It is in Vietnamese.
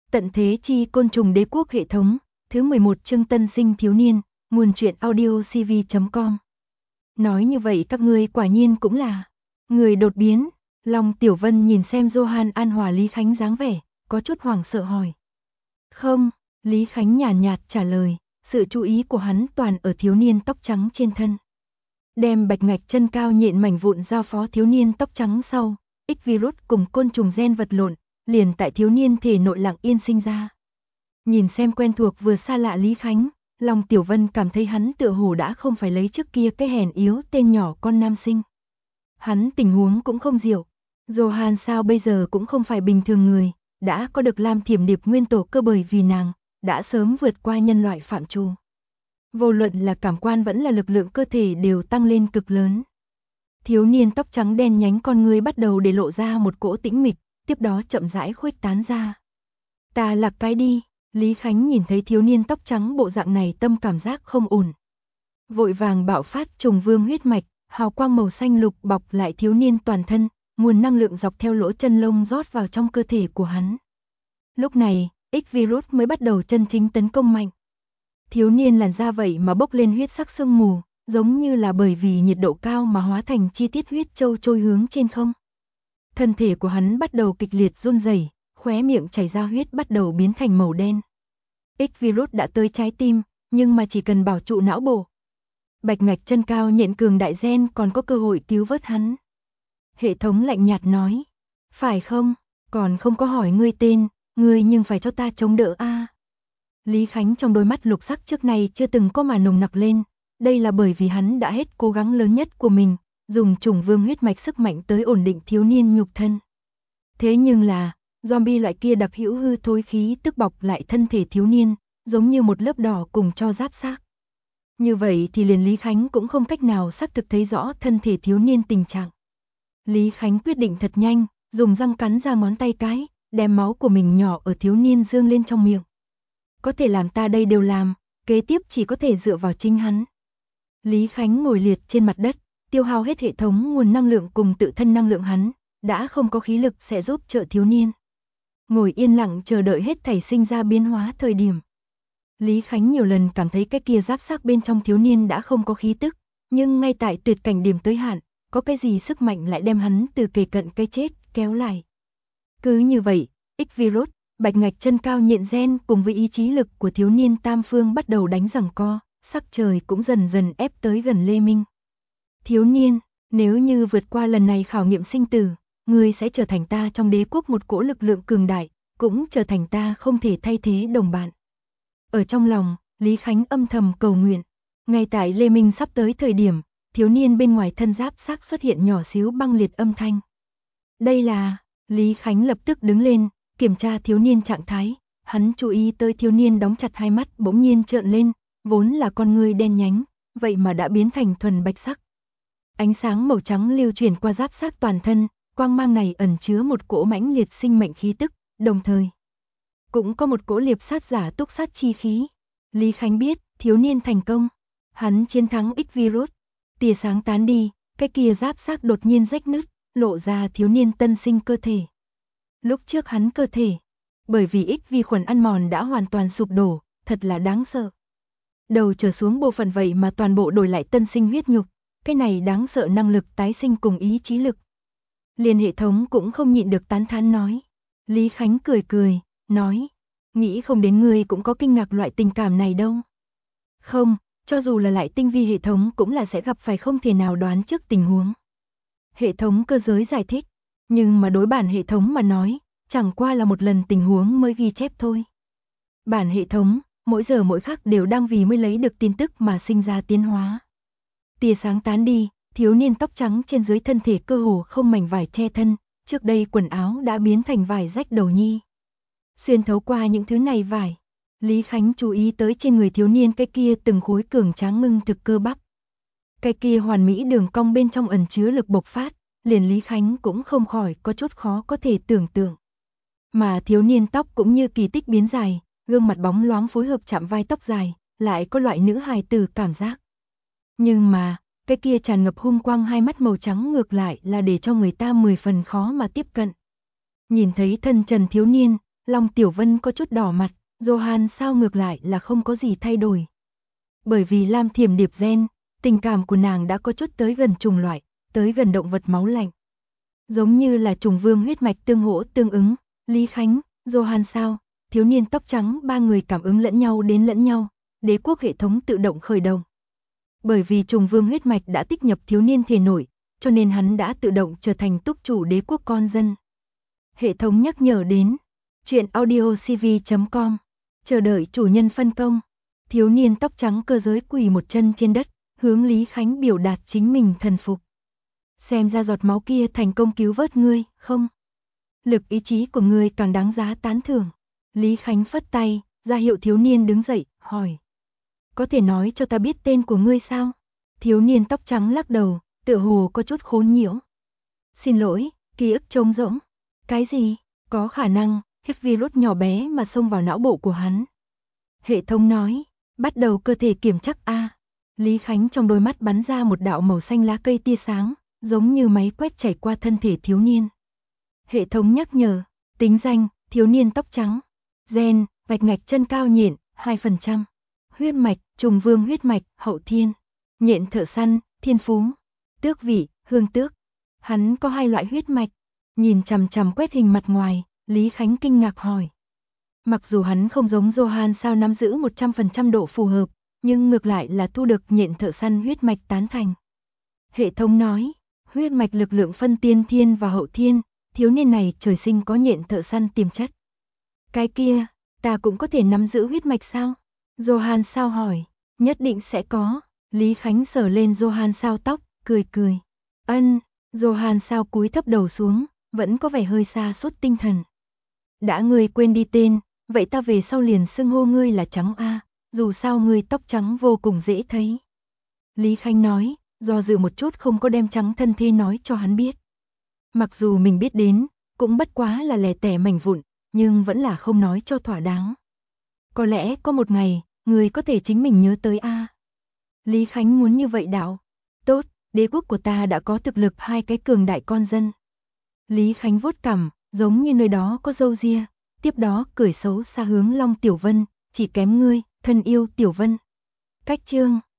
Tận thế chi côn trùng đế quốc hệ thống, thứ 11 chương tân sinh thiếu niên, nguồn truyện audio cv.com. Nói như vậy các ngươi quả nhiên cũng là người đột biến. Long Tiểu Vân nhìn xem Johan An Hòa Lý Khánh dáng vẻ, có chút hoảng sợ hỏi. Không, Lý Khánh nhàn nhạt trả lời, sự chú ý của hắn toàn ở thiếu niên tóc trắng trên thân. Đem bạch ngạch chân cao nhện mảnh vụn giao phó thiếu niên tóc trắng sau, X virus cùng côn trùng gen vật lộn, liền tại thiếu niên thể nội lặng yên sinh ra. Nhìn xem quen thuộc vừa xa lạ Lý Khánh, Long Tiểu Vân cảm thấy hắn tựa hồ đã không phải lấy trước kia cái hèn yếu tên nhỏ con nam sinh. Hắn tình huống cũng không diệu. Johan sao bây giờ cũng không phải bình thường người, đã có được Lam Thiểm Điệp nguyên tổ cơ bởi vì nàng, đã sớm vượt qua nhân loại phạm trù. Vô luận là cảm quan vẫn là lực lượng cơ thể đều tăng lên cực lớn. Thiếu niên tóc trắng đen nhánh con ngươi bắt đầu để lộ ra một cỗ tĩnh mịch, tiếp đó chậm rãi khuếch tán ra. Ta lạc cái đi, Lý Khánh nhìn thấy thiếu niên tóc trắng bộ dạng này tâm cảm giác không ổn. Vội vàng bạo phát trùng vương huyết mạch, hào quang màu xanh lục bọc lại thiếu niên toàn thân, nguồn năng lượng dọc theo lỗ chân lông rót vào trong cơ thể của hắn. Lúc này, X virus mới bắt đầu chân chính tấn công mạnh. Thiếu niên làn da vậy mà bốc lên huyết sắc sương mù, giống như là bởi vì nhiệt độ cao mà hóa thành chi tiết huyết châu trôi hướng trên không. Thân thể của hắn bắt đầu kịch liệt run rẩy, khóe miệng chảy ra huyết bắt đầu biến thành màu đen. X virus đã tới trái tim, nhưng mà chỉ cần bảo trụ não bộ. Bạch ngạch chân cao nhện cường đại gen còn có cơ hội cứu vớt hắn. Hệ thống lạnh nhạt nói, phải không, còn không có hỏi ngươi tên, ngươi nhưng phải cho ta chống đỡ a. Lý Khánh trong đôi mắt lục sắc trước này chưa từng có mà nồng nặc lên, đây là bởi vì hắn đã hết cố gắng lớn nhất của mình, dùng trùng vương huyết mạch sức mạnh tới ổn định thiếu niên nhục thân. Thế nhưng là, zombie loại kia đặc hữu hư thối khí tức bọc lại thân thể thiếu niên, giống như một lớp đỏ cùng cho giáp xác. Như vậy thì liền Lý Khánh cũng không cách nào xác thực thấy rõ thân thể thiếu niên tình trạng. Lý Khánh quyết định thật nhanh, dùng răng cắn ra ngón tay cái, đem máu của mình nhỏ ở thiếu niên dương lên trong miệng. Có thể làm ta đây đều làm, kế tiếp chỉ có thể dựa vào chính hắn. Lý Khánh ngồi liệt trên mặt đất, tiêu hao hết hệ thống nguồn năng lượng cùng tự thân năng lượng hắn, đã không có khí lực sẽ giúp trợ thiếu niên. Ngồi yên lặng chờ đợi hết thảy sinh ra biến hóa thời điểm. Lý Khánh nhiều lần cảm thấy cái kia giáp xác bên trong thiếu niên đã không có khí tức, nhưng ngay tại tuyệt cảnh điểm tới hạn, có cái gì sức mạnh lại đem hắn từ kề cận cái chết kéo lại. Cứ như vậy, X virus, bạch ngạch chân cao nhện gen cùng với ý chí lực của thiếu niên tam phương bắt đầu đánh giằng co, sắc trời cũng dần dần ép tới gần Lê Minh. Thiếu niên, nếu như vượt qua lần này khảo nghiệm sinh tử, ngươi sẽ trở thành ta trong đế quốc một cỗ lực lượng cường đại, cũng trở thành ta không thể thay thế đồng bạn. Ở trong lòng, Lý Khánh âm thầm cầu nguyện. Ngay tại Lê Minh sắp tới thời điểm, thiếu niên bên ngoài thân giáp xác xuất hiện nhỏ xíu băng liệt âm thanh. Đây là, Lý Khánh lập tức đứng lên, kiểm tra thiếu niên trạng thái, hắn chú ý tới thiếu niên đóng chặt hai mắt bỗng nhiên trợn lên, vốn là con ngươi đen nhánh, vậy mà đã biến thành thuần bạch sắc. Ánh sáng màu trắng lưu chuyển qua giáp xác toàn thân, quang mang này ẩn chứa một cỗ mãnh liệt sinh mệnh khí tức, đồng thời cũng có một cỗ liệp sát giả túc sát chi khí. Lý Khánh biết, thiếu niên thành công, hắn chiến thắng X virus. Tia sáng tán đi, cái kia giáp xác đột nhiên rách nứt, lộ ra thiếu niên tân sinh cơ thể. Lúc trước hắn cơ thể, bởi vì X vi khuẩn ăn mòn đã hoàn toàn sụp đổ, thật là đáng sợ. Đầu trở xuống bộ phận vậy mà toàn bộ đổi lại tân sinh huyết nhục, cái này đáng sợ năng lực tái sinh cùng ý chí lực. Liên hệ thống cũng không nhịn được tán thán nói. Lý Khánh cười cười, nói, nghĩ không đến ngươi cũng có kinh ngạc loại tình cảm này đâu. Không, cho dù là lại tinh vi hệ thống cũng là sẽ gặp phải không thể nào đoán trước tình huống. Hệ thống cơ giới giải thích, nhưng mà đối bản hệ thống mà nói, chẳng qua là một lần tình huống mới ghi chép thôi. Bản hệ thống, mỗi giờ mỗi khắc đều đang vì mới lấy được tin tức mà sinh ra tiến hóa. Tia sáng tán đi, thiếu niên tóc trắng trên dưới thân thể cơ hồ không mảnh vải che thân, trước đây quần áo đã biến thành vải rách đầu nhi. Xuyên thấu qua những thứ này vải, Lý Khánh chú ý tới trên người thiếu niên cái kia từng khối cường tráng ngưng thực cơ bắp. Cái kia hoàn mỹ đường cong bên trong ẩn chứa lực bộc phát, liền Lý Khánh cũng không khỏi có chút khó có thể tưởng tượng. Mà thiếu niên tóc cũng như kỳ tích biến dài, gương mặt bóng loáng phối hợp chạm vai tóc dài, lại có loại nữ hài tử cảm giác. Nhưng mà, cái kia tràn ngập hung quang hai mắt màu trắng ngược lại là để cho người ta 10 phần khó mà tiếp cận. Nhìn thấy thân trần thiếu niên, Long Tiểu Vân có chút đỏ mặt, Johan sao ngược lại là không có gì thay đổi. Bởi vì Lam Thiểm Điệp gen, tình cảm của nàng đã có chút tới gần trùng loại, tới gần động vật máu lạnh. Giống như là trùng vương huyết mạch tương hỗ tương ứng, Lý Khánh, Johan sao, thiếu niên tóc trắng ba người cảm ứng lẫn nhau đến lẫn nhau, đế quốc hệ thống tự động khởi động. Bởi vì trùng vương huyết mạch đã tích nhập thiếu niên thể nội, cho nên hắn đã tự động trở thành túc chủ đế quốc con dân. Hệ thống nhắc nhở đến, truyện audiocv.com, chờ đợi chủ nhân phân công. Thiếu niên tóc trắng cơ giới quỳ một chân trên đất, hướng Lý Khánh biểu đạt chính mình thần phục. Xem ra giọt máu kia thành công cứu vớt ngươi, không? Lực ý chí của ngươi càng đáng giá tán thưởng. Lý Khánh phất tay, ra hiệu thiếu niên đứng dậy, hỏi. Có thể nói cho ta biết tên của ngươi sao? Thiếu niên tóc trắng lắc đầu, tựa hồ có chút khốn nhiễu. Xin lỗi, ký ức trống rỗng. Cái gì? Có khả năng, hiv virus nhỏ bé mà xông vào não bộ của hắn. Hệ thống nói, bắt đầu cơ thể kiểm chắc A. Lý Khánh trong đôi mắt bắn ra một đạo màu xanh lá cây tia sáng, giống như máy quét chảy qua thân thể thiếu niên. Hệ thống nhắc nhở, tính danh, thiếu niên tóc trắng. Gen, vạch ngạch chân cao nhện, 2%. Huyết mạch, trùng vương huyết mạch, hậu thiên. Nhện thợ săn, thiên phú. Tước vị, hương tước. Hắn có 2 loại huyết mạch. Nhìn chằm chằm quét hình mặt ngoài, Lý Khánh kinh ngạc hỏi. Mặc dù hắn không giống Johan sao nắm giữ 100% độ phù hợp, nhưng ngược lại là thu được nhện thợ săn huyết mạch tán thành. Hệ thống nói, huyết mạch lực lượng phân tiên thiên và hậu thiên, thiếu niên này trời sinh có nhện thợ săn tiềm chất. Cái kia, ta cũng có thể nắm giữ huyết mạch sao? Johan sao hỏi, nhất định sẽ có. Lý Khánh sờ lên Johan sao tóc, cười cười. Ân, Johan sao cúi thấp đầu xuống, vẫn có vẻ hơi sa sút tinh thần. Đã ngươi quên đi tên, vậy ta về sau liền xưng hô ngươi là Trắng A, dù sao ngươi tóc trắng vô cùng dễ thấy. Lý Khánh nói, do dự một chút không có đem Trắng thân thế nói cho hắn biết. Mặc dù mình biết đến, cũng bất quá là lẻ tẻ mảnh vụn, nhưng vẫn là không nói cho thỏa đáng. Có lẽ có một ngày, ngươi có thể chính mình nhớ tới A. Lý Khánh muốn như vậy đạo. Tốt, đế quốc của ta đã có thực lực 2 cái cường đại con dân. Lý Khánh vuốt cằm, giống như nơi đó có râu ria, tiếp đó cười xấu xa hướng Long Tiểu Vân, chỉ kém ngươi, thân yêu Tiểu Vân. Cách chương